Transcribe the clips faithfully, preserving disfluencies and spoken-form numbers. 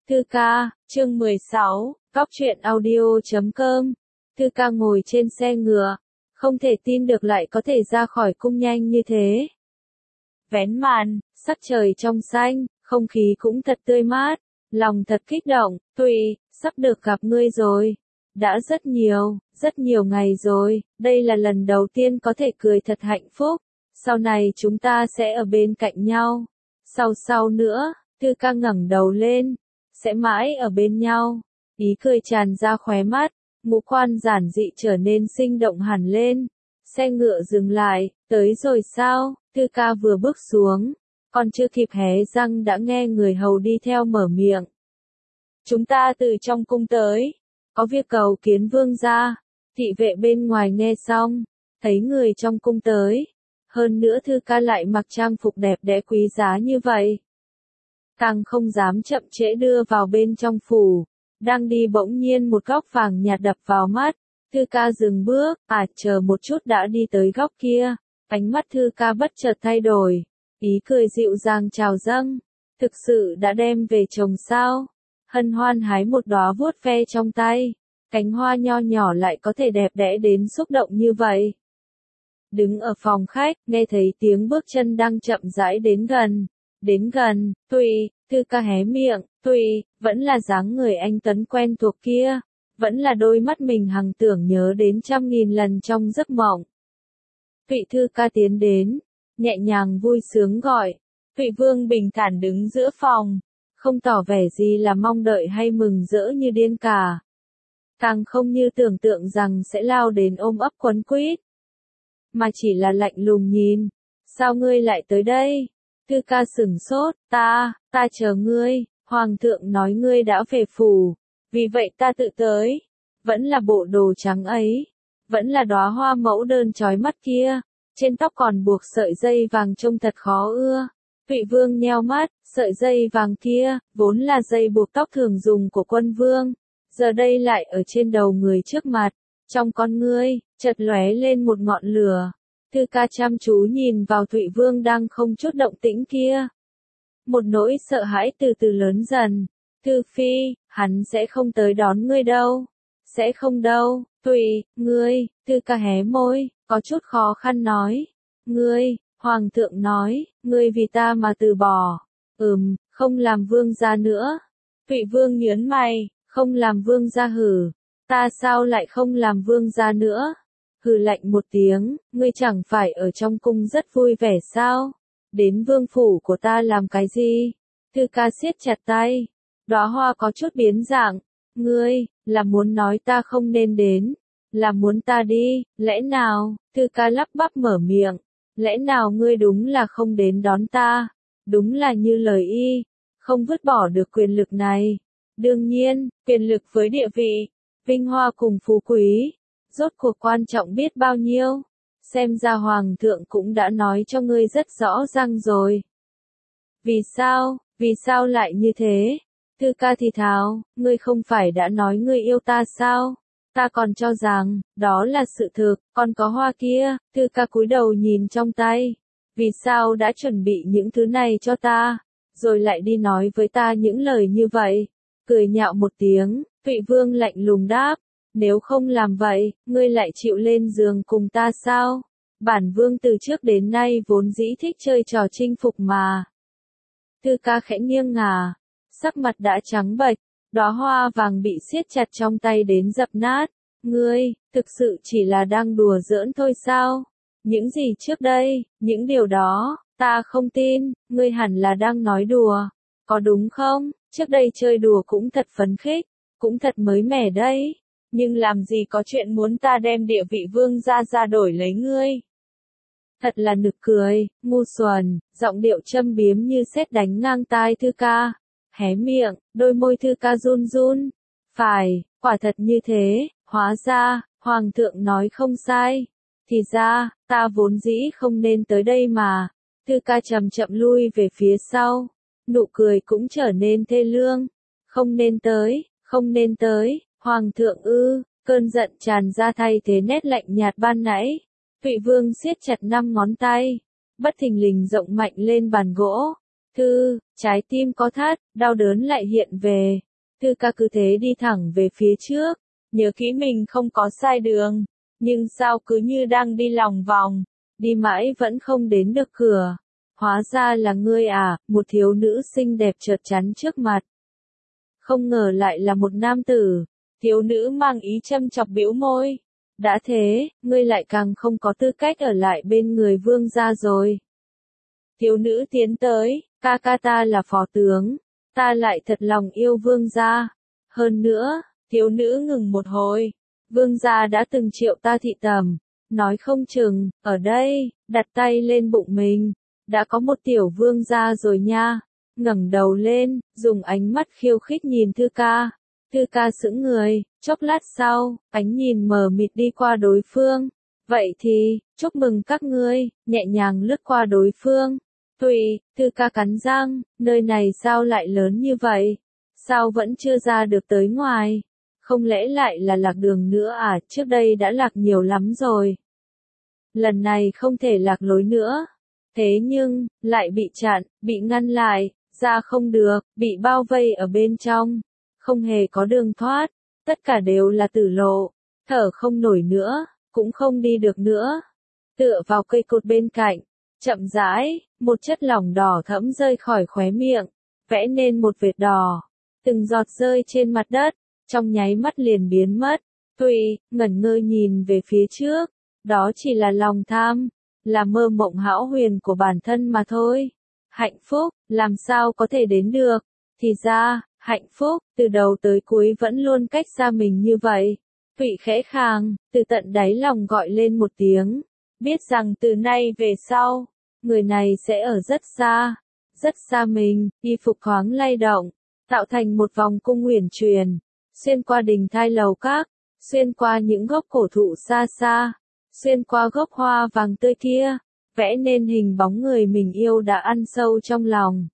Thư ca, chương mười sáu, Góc truyện audio chấm com. Thư ca ngồi trên xe ngựa, không thể tin được lại có thể ra khỏi cung nhanh như thế. Vén màn, sắc trời trong xanh, không khí cũng thật tươi mát, lòng thật kích động. Tụy, sắp được gặp ngươi rồi. Đã rất nhiều, rất nhiều ngày rồi, đây là lần đầu tiên có thể cười thật hạnh phúc. Sau này chúng ta sẽ ở bên cạnh nhau. Sau sau nữa, Thư ca ngẩng đầu lên, sẽ mãi ở bên nhau. Ý cười tràn ra khóe mắt, ngũ quan giản dị trở nên sinh động hẳn lên. Xe ngựa dừng lại, tới rồi sao? Thư ca vừa bước xuống, còn chưa kịp hé răng đã nghe người hầu đi theo mở miệng. Chúng ta từ trong cung tới, có việc cầu kiến vương gia. Thị vệ bên ngoài nghe xong, thấy người trong cung tới. Hơn nữa Thư ca lại mặc trang phục đẹp đẽ quý giá như vậy. Càng không dám chậm trễ đưa vào bên trong phủ. Đang đi bỗng nhiên một góc vàng nhạt đập vào mắt. Thư ca dừng bước, à chờ một chút đã đi tới góc kia. Ánh mắt Thư ca bất chợt thay đổi. Ý cười dịu dàng trào dâng. Thực sự đã đem về chồng sao? Hân hoan hái một đóa vuốt ve trong tay. Cánh hoa nho nhỏ lại có thể đẹp đẽ đến xúc động như vậy. Đứng ở phòng khách, nghe thấy tiếng bước chân đang chậm rãi đến gần. Đến gần, Tụy, Thư ca hé miệng, Tụy, vẫn là dáng người anh tuấn quen thuộc kia. Vẫn là đôi mắt mình hằng tưởng nhớ đến trăm nghìn lần trong giấc mộng. Tụy Thư ca tiến đến, nhẹ nhàng vui sướng gọi. Tụy Vương bình thản đứng giữa phòng, không tỏ vẻ gì là mong đợi hay mừng rỡ như điên cả. Càng không như tưởng tượng rằng sẽ lao đến ôm ấp quấn quýt. Mà chỉ là lạnh lùng nhìn. Sao ngươi lại tới đây? Thư ca sửng sốt, ta, ta chờ ngươi, Hoàng thượng nói ngươi đã về phủ. Vì vậy ta tự tới. Vẫn là bộ đồ trắng ấy. Vẫn là đóa hoa mẫu đơn chói mắt kia. Trên tóc còn buộc sợi dây vàng trông thật khó ưa. Tụy Vương nheo mắt, sợi dây vàng kia, vốn là dây buộc tóc thường dùng của quân vương. Giờ đây lại ở trên đầu người trước mặt. Trong con ngươi, chợt lóe lên một ngọn lửa. Thư ca chăm chú nhìn vào Tụy Vương đang không chút động tĩnh kia. Một nỗi sợ hãi từ từ lớn dần. Thư phi, hắn sẽ không tới đón ngươi đâu. Sẽ không đâu, Tụy, ngươi, Thư ca hé môi, có chút khó khăn nói. Ngươi, Hoàng thượng nói, ngươi vì ta mà từ bỏ. Ừm, không làm vương gia nữa. Tụy Vương nhớn mày, không làm vương gia hử. Ta sao lại không làm vương gia nữa? Hừ lạnh một tiếng, ngươi chẳng phải ở trong cung rất vui vẻ sao? Đến vương phủ của ta làm cái gì? Thư ca siết chặt tay. Đóa hoa có chút biến dạng. Ngươi, là muốn nói ta không nên đến. Là muốn ta đi, lẽ nào? Thư ca lắp bắp mở miệng. Lẽ nào ngươi đúng là không đến đón ta? Đúng là như lời y. Không vứt bỏ được quyền lực này. Đương nhiên, quyền lực với địa vị, vinh hoa cùng phú quý. Rốt cuộc quan trọng biết bao nhiêu. Xem ra Hoàng thượng cũng đã nói cho ngươi rất rõ ràng rồi. Vì sao, vì sao lại như thế? Thư ca thì thào, ngươi không phải đã nói ngươi yêu ta sao? Ta còn cho rằng, đó là sự thực, còn có hoa kia. Thư ca cúi đầu nhìn trong tay. Vì sao đã chuẩn bị những thứ này cho ta? Rồi lại đi nói với ta những lời như vậy. Cười nhạo một tiếng, Tụy Vương lạnh lùng đáp. Nếu không làm vậy, ngươi lại chịu lên giường cùng ta sao? Bản vương từ trước đến nay vốn dĩ thích chơi trò chinh phục mà. Thư ca khẽ nghiêng ngả, sắc mặt đã trắng bệch, đóa hoa vàng bị siết chặt trong tay đến dập nát. Ngươi, thực sự chỉ là đang đùa giỡn thôi sao? Những gì trước đây, những điều đó, ta không tin, ngươi hẳn là đang nói đùa. Có đúng không? Trước đây chơi đùa cũng thật phấn khích, cũng thật mới mẻ đấy. Nhưng làm gì có chuyện muốn ta đem địa vị vương gia ra đổi lấy ngươi. Thật là nực cười, ngu xuẩn, giọng điệu châm biếm như sét đánh ngang tai Thư ca. Hé miệng, đôi môi Thư ca run run. Phải, quả thật như thế, hóa ra, Hoàng thượng nói không sai. Thì ra, ta vốn dĩ không nên tới đây mà. Thư ca chậm chậm lui về phía sau. Nụ cười cũng trở nên thê lương. Không nên tới, không nên tới. Hoàng thượng ư, cơn giận tràn ra thay thế nét lạnh nhạt ban nãy. Tụy Vương siết chặt năm ngón tay, bất thình lình rộng mạnh lên bàn gỗ. Thư, trái tim có thắt, đau đớn lại hiện về. Thư ca cứ thế đi thẳng về phía trước, nhớ kỹ mình không có sai đường, nhưng sao cứ như đang đi lòng vòng, đi mãi vẫn không đến được cửa. Hóa ra là ngươi à, một thiếu nữ xinh đẹp chợt chắn trước mặt. Không ngờ lại là một nam tử, thiếu nữ mang ý châm chọc bĩu môi. Đã thế, ngươi lại càng không có tư cách ở lại bên người vương gia rồi. Thiếu nữ tiến tới, ca ca ta là phó tướng, ta lại thật lòng yêu vương gia. Hơn nữa, thiếu nữ ngừng một hồi, vương gia đã từng triệu ta thị tẩm, nói không chừng, ở đây, đặt tay lên bụng mình, đã có một tiểu vương gia rồi nha. Ngẩng đầu lên, dùng ánh mắt khiêu khích nhìn Thư ca. Thư ca sững người, chốc lát sau, ánh nhìn mờ mịt đi qua đối phương. Vậy thì, chúc mừng các ngươi, nhẹ nhàng lướt qua đối phương. Tùy, Thư ca cắn răng, nơi này sao lại lớn như vậy? Sao vẫn chưa ra được tới ngoài? Không lẽ lại là lạc đường nữa à, trước đây đã lạc nhiều lắm rồi. Lần này không thể lạc lối nữa. Thế nhưng, lại bị chặn, bị ngăn lại, ra không được, bị bao vây ở bên trong. Không hề có đường thoát, tất cả đều là tử lộ, thở không nổi nữa, cũng không đi được nữa. Tựa vào cây cột bên cạnh, chậm rãi, một chất lỏng đỏ thẫm rơi khỏi khóe miệng, vẽ nên một vệt đỏ, từng giọt rơi trên mặt đất, trong nháy mắt liền biến mất. Tùy, ngẩn ngơ nhìn về phía trước, đó chỉ là lòng tham, là mơ mộng hão huyền của bản thân mà thôi. Hạnh phúc, làm sao có thể đến được? Thì ra, hạnh phúc, từ đầu tới cuối vẫn luôn cách xa mình như vậy. Tụy khẽ khàng, từ tận đáy lòng gọi lên một tiếng. Biết rằng từ nay về sau, người này sẽ ở rất xa, rất xa mình, y phục thoáng lay động, tạo thành một vòng cung uyển chuyển, xuyên qua đình thai lầu các, xuyên qua những gốc cổ thụ xa xa, xuyên qua gốc hoa vàng tươi kia, vẽ nên hình bóng người mình yêu đã ăn sâu trong lòng.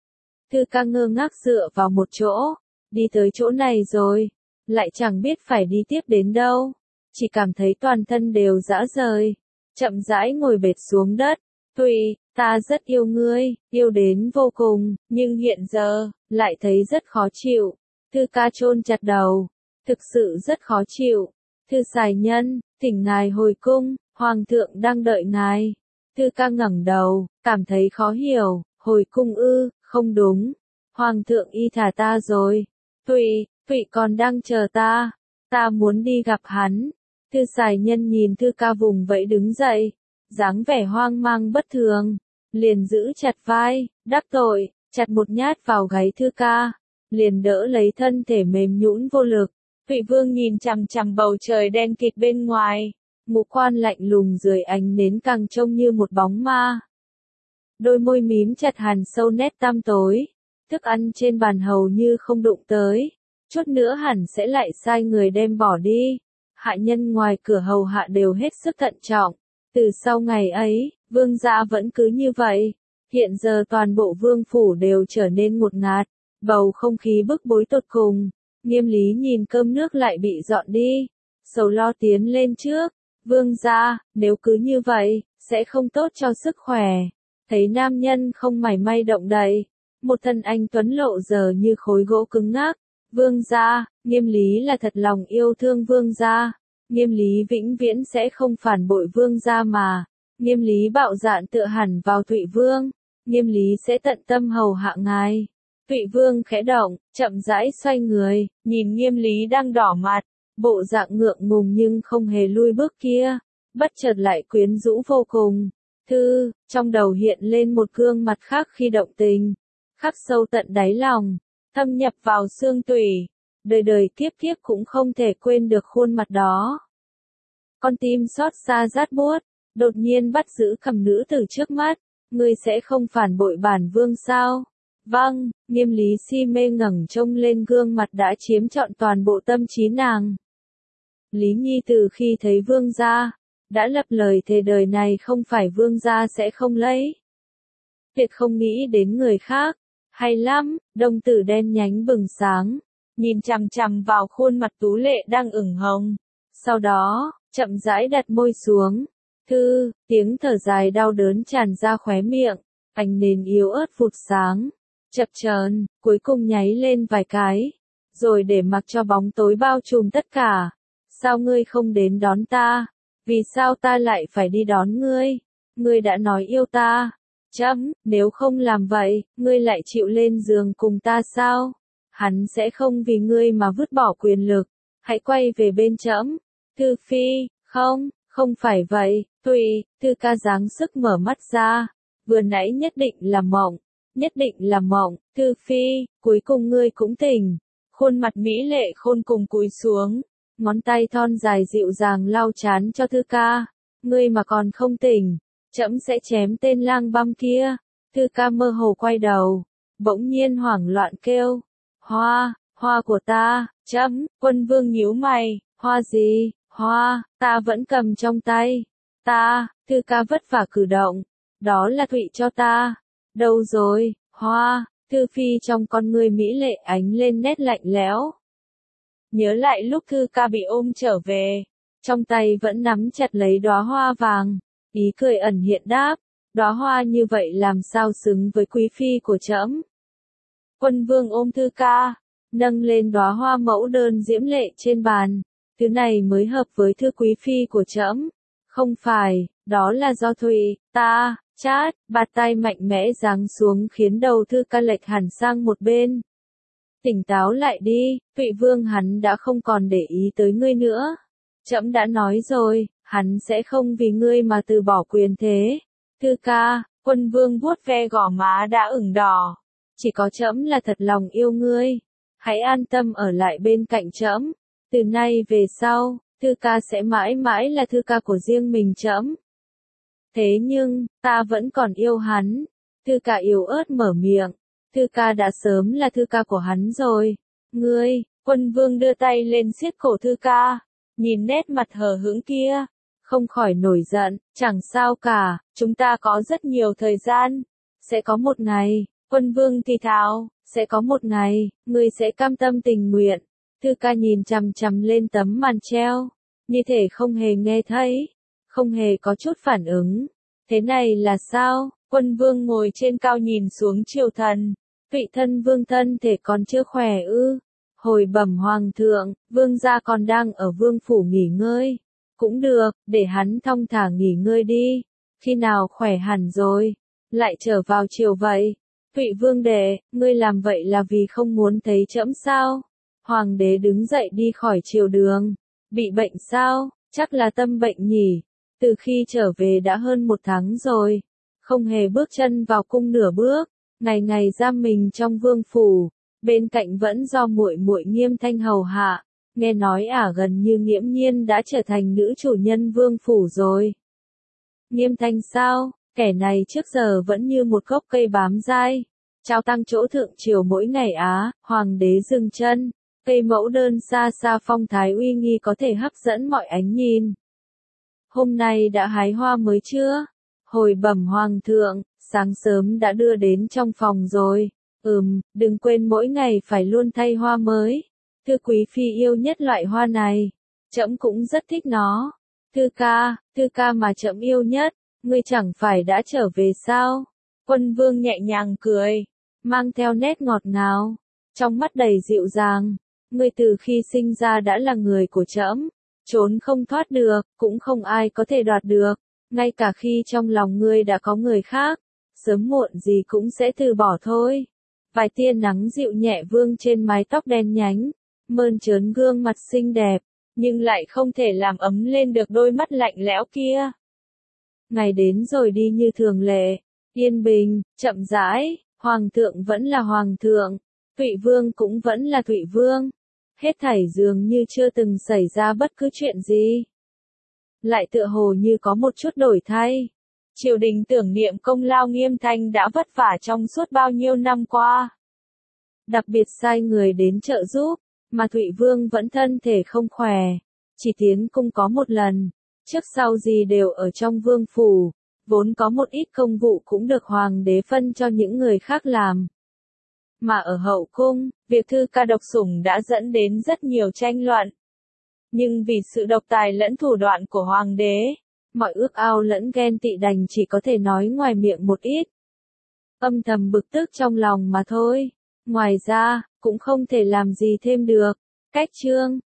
Thư ca ngơ ngác dựa vào một chỗ, đi tới chỗ này rồi, lại chẳng biết phải đi tiếp đến đâu, chỉ cảm thấy toàn thân đều rã rời, chậm rãi ngồi bệt xuống đất. Tùy, ta rất yêu ngươi, yêu đến vô cùng, nhưng hiện giờ, lại thấy rất khó chịu. Thư ca chôn chặt đầu, thực sự rất khó chịu. Thư sài nhân, thỉnh ngài hồi cung, hoàng thượng đang đợi ngài. Thư ca ngẩng đầu, cảm thấy khó hiểu, hồi cung ư, không đúng. Hoàng thượng y thả ta rồi. Tụy, Tụy còn đang chờ ta. Ta muốn đi gặp hắn. Thư sài nhân nhìn Thư ca vùng vẫy đứng dậy, dáng vẻ hoang mang bất thường, liền giữ chặt vai, đắc tội, chặt một nhát vào gáy Thư ca, liền đỡ lấy thân thể mềm nhũn vô lực. Tụy vương nhìn chằm chằm bầu trời đen kịt bên ngoài, ngũ quan lạnh lùng dưới ánh nến càng trông như một bóng ma. Đôi môi mím chặt hằn sâu nét tăm tối, thức ăn trên bàn hầu như không đụng tới, chút nữa hẳn sẽ lại sai người đem bỏ đi. Hạ nhân ngoài cửa hầu hạ đều hết sức thận trọng. Từ sau ngày ấy, vương gia vẫn cứ như vậy. Hiện giờ toàn bộ vương phủ đều trở nên ngột ngạt, bầu không khí bức bối tột cùng. Nghiêm Lý nhìn cơm nước lại bị dọn đi, sầu lo tiến lên trước. Vương gia, nếu cứ như vậy, sẽ không tốt cho sức khỏe. Thấy nam nhân không mảy may động đậy, một thân anh tuấn lộ giờ như khối gỗ cứng ngắc. Vương gia, Nghiêm Lý là thật lòng yêu thương vương gia. Nghiêm Lý vĩnh viễn sẽ không phản bội vương gia mà. Nghiêm Lý bạo dạn tựa hẳn vào Thụy Vương. Nghiêm Lý sẽ tận tâm hầu hạ ngài. Thụy Vương khẽ động, chậm rãi xoay người, nhìn Nghiêm Lý đang đỏ mặt, bộ dạng ngượng ngùng nhưng không hề lui bước kia, bất chợt lại quyến rũ vô cùng. Thư, trong đầu hiện lên một gương mặt khác khi động tình, khắc sâu tận đáy lòng, thâm nhập vào xương tủy, đời đời kiếp kiếp cũng không thể quên được khuôn mặt đó. Con tim xót xa rát buốt, đột nhiên bắt giữ cầm nữ từ trước mắt, ngươi sẽ không phản bội bản vương sao? Vâng, Nghiêm Lý si mê ngẩng trông lên gương mặt đã chiếm trọn toàn bộ tâm trí nàng. Lý Nhi từ khi thấy vương gia, đã lập lời thề đời này không phải vương gia sẽ không lấy. Tuyệt không nghĩ đến người khác. Hay lắm, đồng tử đen nhánh bừng sáng, nhìn chằm chằm vào khuôn mặt tú lệ đang ửng hồng. Sau đó, chậm rãi đặt môi xuống. Thư, tiếng thở dài đau đớn tràn ra khóe miệng. Ánh nến yếu ớt vụt sáng, chập chờn, cuối cùng nháy lên vài cái, rồi để mặc cho bóng tối bao trùm tất cả. Sao ngươi không đến đón ta? Vì sao ta lại phải đi đón ngươi? Ngươi đã nói yêu ta. Chấm, nếu không làm vậy, ngươi lại chịu lên giường cùng ta sao? Hắn sẽ không vì ngươi mà vứt bỏ quyền lực. Hãy quay về bên trẫm. Thư Phi, không, không phải vậy. Tùy, Thư ca giáng sức mở mắt ra. Vừa nãy nhất định là mộng. Nhất định là mộng. Thư Phi, cuối cùng ngươi cũng tỉnh. Khuôn mặt mỹ lệ khôn cùng cúi xuống. Ngón tay thon dài dịu dàng lau chán cho Thư ca. Ngươi mà còn không tỉnh, trẫm sẽ chém tên lang băm kia. Thư ca mơ hồ quay đầu, bỗng nhiên hoảng loạn kêu. Hoa, hoa của ta, trẫm. Quân vương nhíu mày, hoa gì, hoa, ta vẫn cầm trong tay. Ta, Thư ca vất vả cử động, đó là Thụy cho ta. Đâu rồi, hoa, Thư Phi trong con người mỹ lệ ánh lên nét lạnh lẽo. Nhớ lại lúc Thư ca bị ôm trở về, trong tay vẫn nắm chặt lấy đóa hoa vàng, ý cười ẩn hiện đáp, đóa hoa như vậy làm sao xứng với quý phi của trẫm. Quân vương ôm Thư ca, nâng lên đóa hoa mẫu đơn diễm lệ trên bàn, thứ này mới hợp với thư quý phi của trẫm. Không phải, đó là do Thụy, ta, chát, bạt tay mạnh mẽ giáng xuống khiến đầu Thư ca lệch hẳn sang một bên. Tỉnh táo lại đi, Thụy vương hắn đã không còn để ý tới ngươi nữa. Trẫm đã nói rồi, hắn sẽ không vì ngươi mà từ bỏ quyền thế. Thư ca, quân vương vuốt ve gò má đã ửng đỏ. Chỉ có trẫm là thật lòng yêu ngươi. Hãy an tâm ở lại bên cạnh trẫm. Từ nay về sau, Thư ca sẽ mãi mãi là Thư ca của riêng mình trẫm. Thế nhưng, ta vẫn còn yêu hắn. Thư ca yếu ớt mở miệng. Thư ca đã sớm là Thư ca của hắn rồi. Ngươi, quân vương đưa tay lên siết cổ Thư ca. Nhìn nét mặt hờ hững kia, không khỏi nổi giận, chẳng sao cả, chúng ta có rất nhiều thời gian. Sẽ có một ngày, quân vương thì thào, sẽ có một ngày, ngươi sẽ cam tâm tình nguyện. Thư ca nhìn chằm chằm lên tấm màn treo, như thể không hề nghe thấy, không hề có chút phản ứng. Thế này là sao? Quân vương ngồi trên cao nhìn xuống triều thần. Vị thân vương thân thể còn chưa khỏe ư? Hồi bẩm hoàng thượng, vương gia còn đang ở vương phủ nghỉ ngơi. Cũng được, để hắn thong thả nghỉ ngơi đi. Khi nào khỏe hẳn rồi, lại trở vào triều vậy. Thụy vương đệ, ngươi làm vậy là vì không muốn thấy trẫm sao? Hoàng đế đứng dậy đi khỏi triều đường. Bị bệnh sao? Chắc là tâm bệnh nhỉ. Từ khi trở về đã hơn một tháng rồi. Không hề bước chân vào cung nửa bước. Ngày ngày giam mình trong vương phủ. Bên cạnh vẫn do muội muội Nghiêm Thanh hầu hạ. Nghe nói ả gần như nghiễm nhiên đã trở thành nữ chủ nhân vương phủ rồi. Nghiêm Thanh sao? Kẻ này trước giờ vẫn như một gốc cây bám dai. Trao tăng chỗ thượng triều mỗi ngày á, hoàng đế dừng chân. Cây mẫu đơn xa xa phong thái uy nghi có thể hấp dẫn mọi ánh nhìn. Hôm nay đã hái hoa mới chưa? Hồi bẩm hoàng thượng, sáng sớm đã đưa đến trong phòng rồi. Ừm, đừng quên mỗi ngày phải luôn thay hoa mới. Thư quý phi yêu nhất loại hoa này. Trẫm cũng rất thích nó. Thư ca, thư ca mà trẫm yêu nhất, ngươi chẳng phải đã trở về sao? Quân vương nhẹ nhàng cười, mang theo nét ngọt ngào, trong mắt đầy dịu dàng. Ngươi từ khi sinh ra đã là người của trẫm, trốn không thoát được, cũng không ai có thể đoạt được. Ngay cả khi trong lòng ngươi đã có người khác, sớm muộn gì cũng sẽ từ bỏ thôi. Vài tia nắng dịu nhẹ vương trên mái tóc đen nhánh, mơn trớn gương mặt xinh đẹp, nhưng lại không thể làm ấm lên được đôi mắt lạnh lẽo kia. Ngày đến rồi đi như thường lệ, yên bình, chậm rãi, hoàng thượng vẫn là hoàng thượng, Thụy vương cũng vẫn là Thụy vương. Hết thảy dường như chưa từng xảy ra bất cứ chuyện gì. Lại tựa hồ như có một chút đổi thay. Triều đình tưởng niệm công lao Nghiêm Thanh đã vất vả trong suốt bao nhiêu năm qua. Đặc biệt sai người đến trợ giúp, mà Thụy Vương vẫn thân thể không khỏe. Chỉ tiến cung có một lần, trước sau gì đều ở trong vương phủ, vốn có một ít công vụ cũng được hoàng đế phân cho những người khác làm. Mà ở hậu cung, việc Thư ca độc sủng đã dẫn đến rất nhiều tranh luận. Nhưng vì sự độc tài lẫn thủ đoạn của hoàng đế, mọi ước ao lẫn ghen tị đành chỉ có thể nói ngoài miệng một ít. âm thầm bực tức trong lòng mà thôi. Ngoài ra, cũng không thể làm gì thêm được. Cách chương